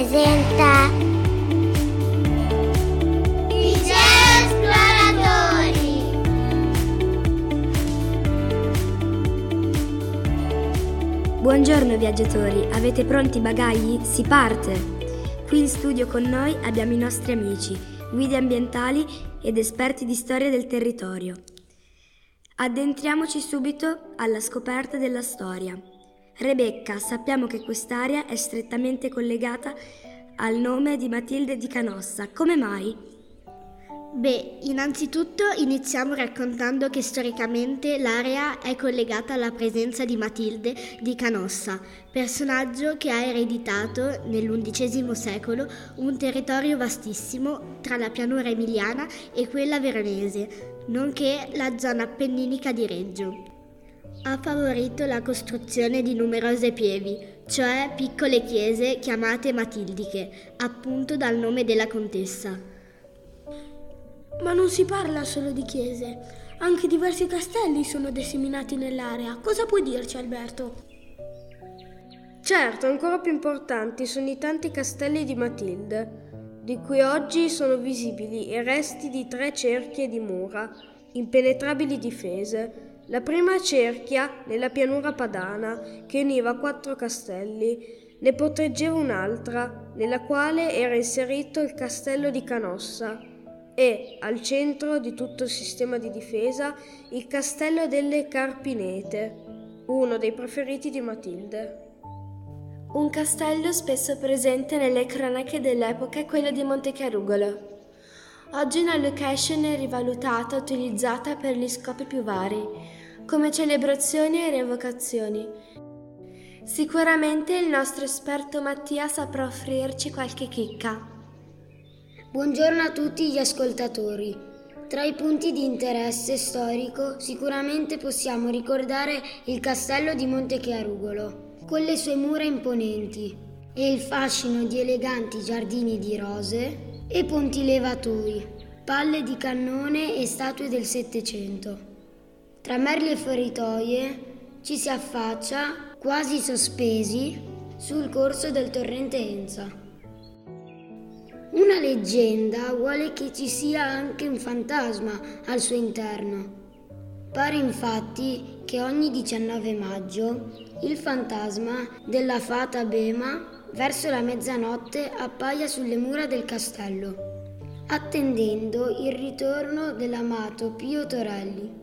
presenta Liceo Esploratori. Buongiorno viaggiatori, avete pronti i bagagli? Si parte! Qui in studio con noi abbiamo i nostri amici, guide ambientali ed esperti di storia del territorio. Addentriamoci subito alla scoperta della storia. Rebecca, sappiamo che quest'area è strettamente collegata al nome di Matilde di Canossa. Come mai? Innanzitutto iniziamo raccontando che storicamente l'area è collegata alla presenza di Matilde di Canossa, personaggio che ha ereditato nell'XI secolo un territorio vastissimo tra la pianura emiliana e quella veronese, nonché la zona appenninica di Reggio. Ha favorito la costruzione di numerose pievi, cioè piccole chiese chiamate matildiche, appunto dal nome della contessa. Ma non si parla solo di chiese, anche diversi castelli sono disseminati nell'area. Cosa puoi dirci, Alberto? Certo, ancora più importanti sono i tanti castelli di Matilde, di cui oggi sono visibili i resti di 3 cerchie di mura, impenetrabili difese. La prima cerchia nella pianura padana, che univa 4 castelli, ne proteggeva un'altra, nella quale era inserito il castello di Canossa, e, al centro di tutto il sistema di difesa, il castello delle Carpinete, uno dei preferiti di Matilde. Un castello spesso presente nelle cronache dell'epoca è quello di Montechiarugolo. Oggi una location rivalutata utilizzata per gli scopi più vari, come celebrazioni e rievocazioni. Sicuramente il nostro esperto Mattia saprà offrirci qualche chicca. Buongiorno a tutti gli ascoltatori. Tra i punti di interesse storico sicuramente possiamo ricordare il castello di Montechiarugolo, con le sue mura imponenti e il fascino di eleganti giardini di rose e ponti levatoi, palle di cannone e statue del Settecento. Tra merli e feritoie ci si affaccia, quasi sospesi, sul corso del torrente Enza. Una leggenda vuole che ci sia anche un fantasma al suo interno. Pare infatti che ogni 19 maggio il fantasma della fata Bema verso la mezzanotte appaia sulle mura del castello, attendendo il ritorno dell'amato Pio Torelli.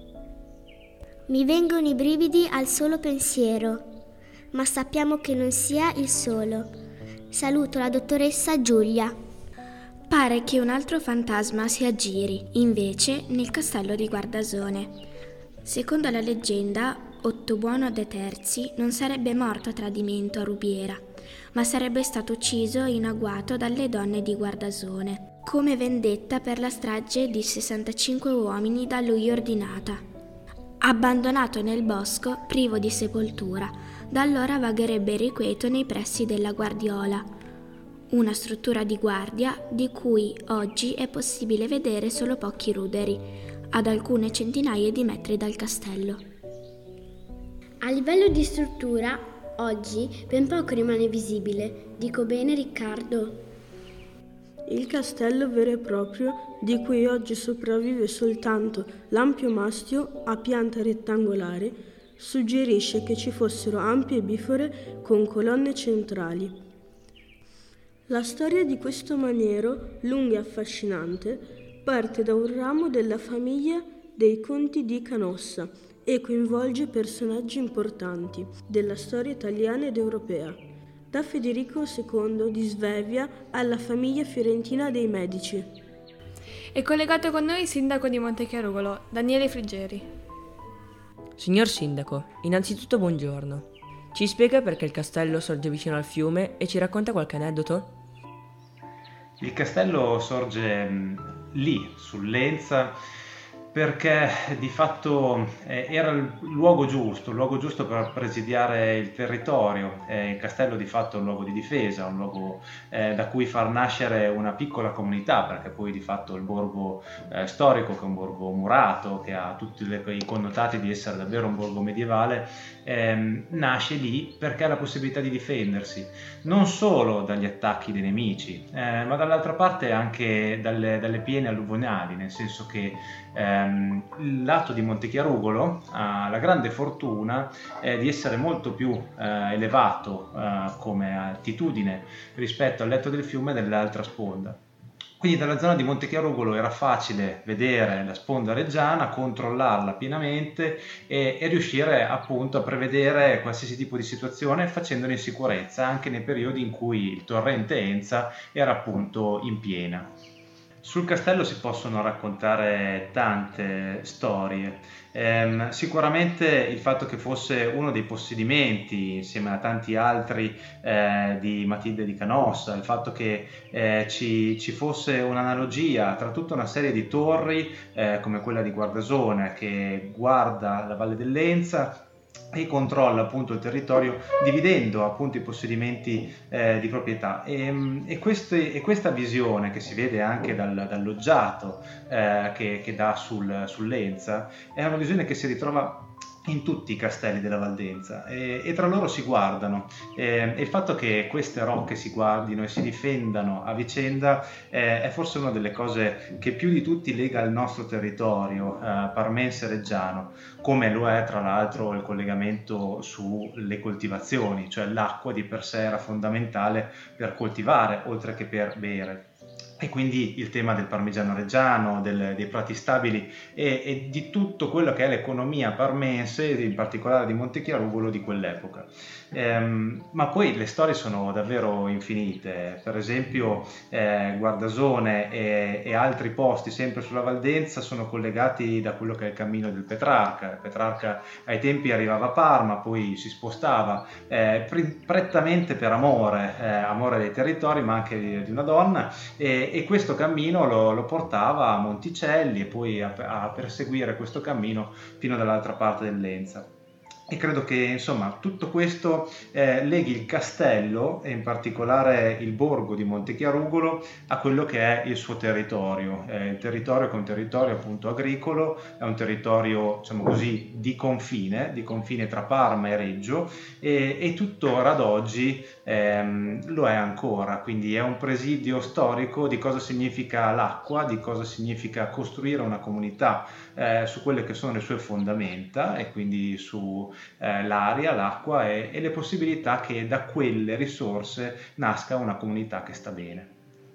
Mi vengono i brividi al solo pensiero, ma sappiamo che non sia il solo. Saluto la dottoressa Giulia. Pare che un altro fantasma si aggiri, invece, nel castello di Guardasone. Secondo la leggenda, Ottobuono de' Terzi non sarebbe morto a tradimento a Rubiera, ma sarebbe stato ucciso in agguato dalle donne di Guardasone, come vendetta per la strage di 65 uomini da lui ordinata. Abbandonato nel bosco, privo di sepoltura, da allora vagherebbe irrequieto nei pressi della Guardiola, una struttura di guardia di cui oggi è possibile vedere solo pochi ruderi, ad alcune centinaia di metri dal castello. A livello di struttura, oggi ben poco rimane visibile. Dico bene, Riccardo? Il castello vero e proprio, di cui oggi sopravvive soltanto l'ampio mastio a pianta rettangolare, suggerisce che ci fossero ampie bifore con colonne centrali. La storia di questo maniero, lunga e affascinante, parte da un ramo della famiglia dei conti di Canossa e coinvolge personaggi importanti della storia italiana ed europea, da Federico II di Svevia alla famiglia fiorentina dei Medici. È collegato con noi il sindaco di Montechiarugolo, Daniele Friggeri. Signor sindaco, innanzitutto buongiorno. Ci spiega perché il castello sorge vicino al fiume e ci racconta qualche aneddoto? Il castello sorge lì, sull'Enza, perché di fatto era il luogo giusto per presidiare il territorio. Il castello di fatto è un luogo di difesa, un luogo da cui far nascere una piccola comunità, perché poi di fatto il borgo storico, che è un borgo murato, che ha tutti i connotati di essere davvero un borgo medievale, nasce lì perché ha la possibilità di difendersi, non solo dagli attacchi dei nemici, ma dall'altra parte anche dalle piene alluvionali, nel senso che il lato di Montechiarugolo ha la grande fortuna di essere molto più elevato come altitudine rispetto al letto del fiume dell'altra sponda. Quindi dalla zona di Montechiarugolo era facile vedere la sponda reggiana, controllarla pienamente e riuscire appunto a prevedere qualsiasi tipo di situazione facendolo in sicurezza anche nei periodi in cui il torrente Enza era appunto in piena. Sul castello si possono raccontare tante storie. Sicuramente il fatto che fosse uno dei possedimenti, insieme a tanti altri, di Matilde di Canossa, il fatto che ci fosse un'analogia tra tutta una serie di torri, come quella di Guardasone, che guarda la Valle dell'Enza e controlla appunto il territorio dividendo appunto i possedimenti di proprietà e questa visione che si vede anche dal loggiato che dà sull'Enza è una visione che si ritrova in tutti i castelli della Valdenza e tra loro si guardano e il fatto che queste rocche si guardino e si difendano a vicenda è forse una delle cose che più di tutti lega il nostro territorio parmense reggiano, come lo è tra l'altro il collegamento sulle coltivazioni, cioè l'acqua di per sé era fondamentale per coltivare oltre che per bere. E quindi il tema del parmigiano reggiano, dei prati stabili e di tutto quello che è l'economia parmense, in particolare di Montechiarugolo di quell'epoca. Ma poi le storie sono davvero infinite, per esempio Guardasone e altri posti sempre sulla Valdenza sono collegati da quello che è il cammino del Petrarca. Il Petrarca ai tempi arrivava a Parma, poi si spostava prettamente per amore dei territori ma anche di una donna e questo cammino lo portava a Monticelli e poi a perseguire questo cammino fino dall'altra parte dell'Enza. E credo che insomma tutto questo leghi il castello e in particolare il borgo di Montechiarugolo a quello che è il suo territorio. Il territorio che è un territorio appunto agricolo, è un territorio diciamo così di confine tra Parma e Reggio e tuttora ad oggi lo è ancora, quindi è un presidio storico di cosa significa l'acqua, di cosa significa costruire una comunità su quelle che sono le sue fondamenta e quindi su l'aria, l'acqua e le possibilità che da quelle risorse nasca una comunità che sta bene.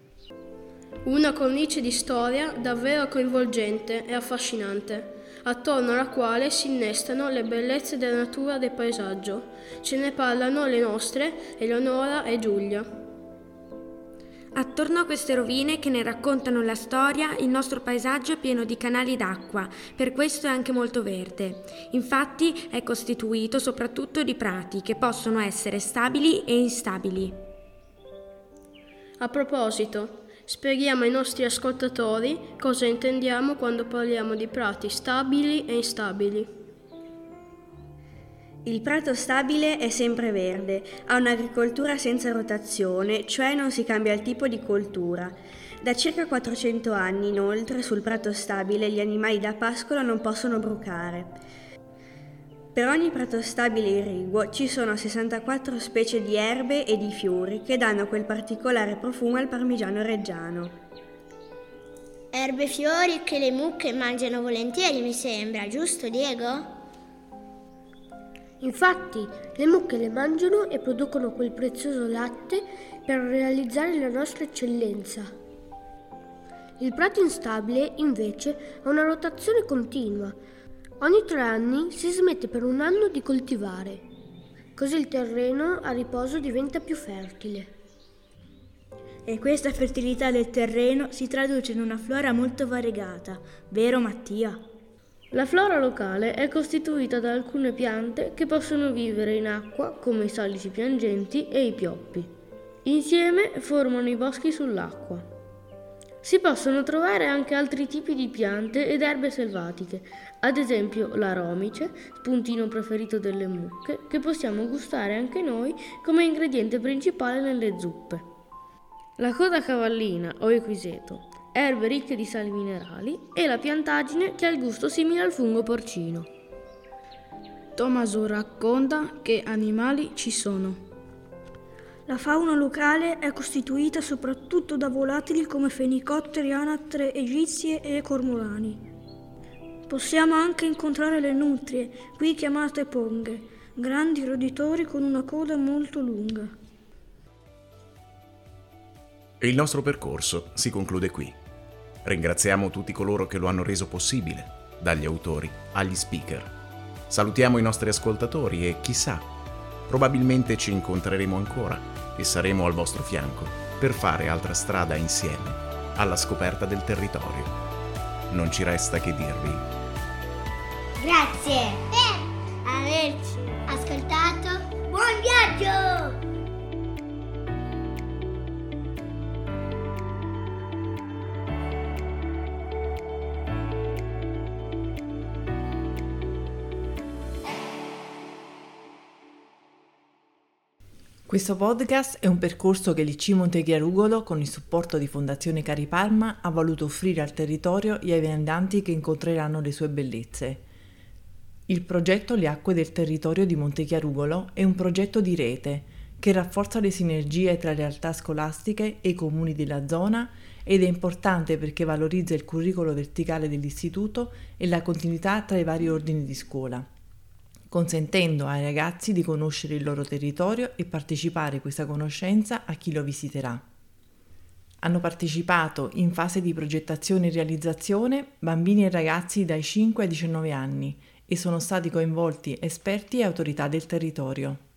Una cornice di storia davvero coinvolgente e affascinante, attorno alla quale si innestano le bellezze della natura e del paesaggio. Ce ne parlano le nostre Eleonora e Giulia. Attorno a queste rovine che ne raccontano la storia, il nostro paesaggio è pieno di canali d'acqua, per questo è anche molto verde. Infatti è costituito soprattutto di prati che possono essere stabili e instabili. A proposito, spieghiamo ai nostri ascoltatori cosa intendiamo quando parliamo di prati stabili e instabili. Il prato stabile è sempre verde, ha un'agricoltura senza rotazione, cioè non si cambia il tipo di coltura. Da circa 400 anni, inoltre, sul prato stabile gli animali da pascolo non possono brucare. Per ogni prato stabile irriguo ci sono 64 specie di erbe e di fiori che danno quel particolare profumo al parmigiano reggiano. Erbe e fiori che le mucche mangiano volentieri, mi sembra, giusto Diego? Infatti, le mucche le mangiano e producono quel prezioso latte per realizzare la nostra eccellenza. Il prato instabile, invece, ha una rotazione continua. Ogni 3 anni si smette per un anno di coltivare, così il terreno a riposo diventa più fertile. E questa fertilità del terreno si traduce in una flora molto variegata, vero Mattia? La flora locale è costituita da alcune piante che possono vivere in acqua, come i salici piangenti e i pioppi. Insieme formano i boschi sull'acqua. Si possono trovare anche altri tipi di piante ed erbe selvatiche, ad esempio l'aromice, spuntino preferito delle mucche, che possiamo gustare anche noi come ingrediente principale nelle zuppe. La coda cavallina o equiseto, erbe ricche di sali minerali, e la piantagine che ha il gusto simile al fungo porcino. Tommaso racconta che animali ci sono. La fauna locale è costituita soprattutto da volatili come fenicotteri, anatre egizie e cormorani. Possiamo anche incontrare le nutrie, qui chiamate ponghe, grandi roditori con una coda molto lunga. E il nostro percorso si conclude qui. Ringraziamo tutti coloro che lo hanno reso possibile, dagli autori agli speaker. Salutiamo i nostri ascoltatori e chissà, probabilmente ci incontreremo ancora e saremo al vostro fianco per fare altra strada insieme alla scoperta del territorio. Non ci resta che dirvi grazie per averci ascoltato. Buon viaggio! Questo podcast è un percorso che l'IC Montechiarugolo, con il supporto di Fondazione Cari Parma, ha voluto offrire al territorio e ai viandanti che incontreranno le sue bellezze. Il progetto Le Acque del Territorio di Montechiarugolo è un progetto di rete che rafforza le sinergie tra le realtà scolastiche e i comuni della zona ed è importante perché valorizza il curriculum verticale dell'istituto e la continuità tra i vari ordini di scuola, consentendo ai ragazzi di conoscere il loro territorio e partecipare a questa conoscenza a chi lo visiterà. Hanno partecipato in fase di progettazione e realizzazione bambini e ragazzi dai 5 ai 19 anni e sono stati coinvolti esperti e autorità del territorio.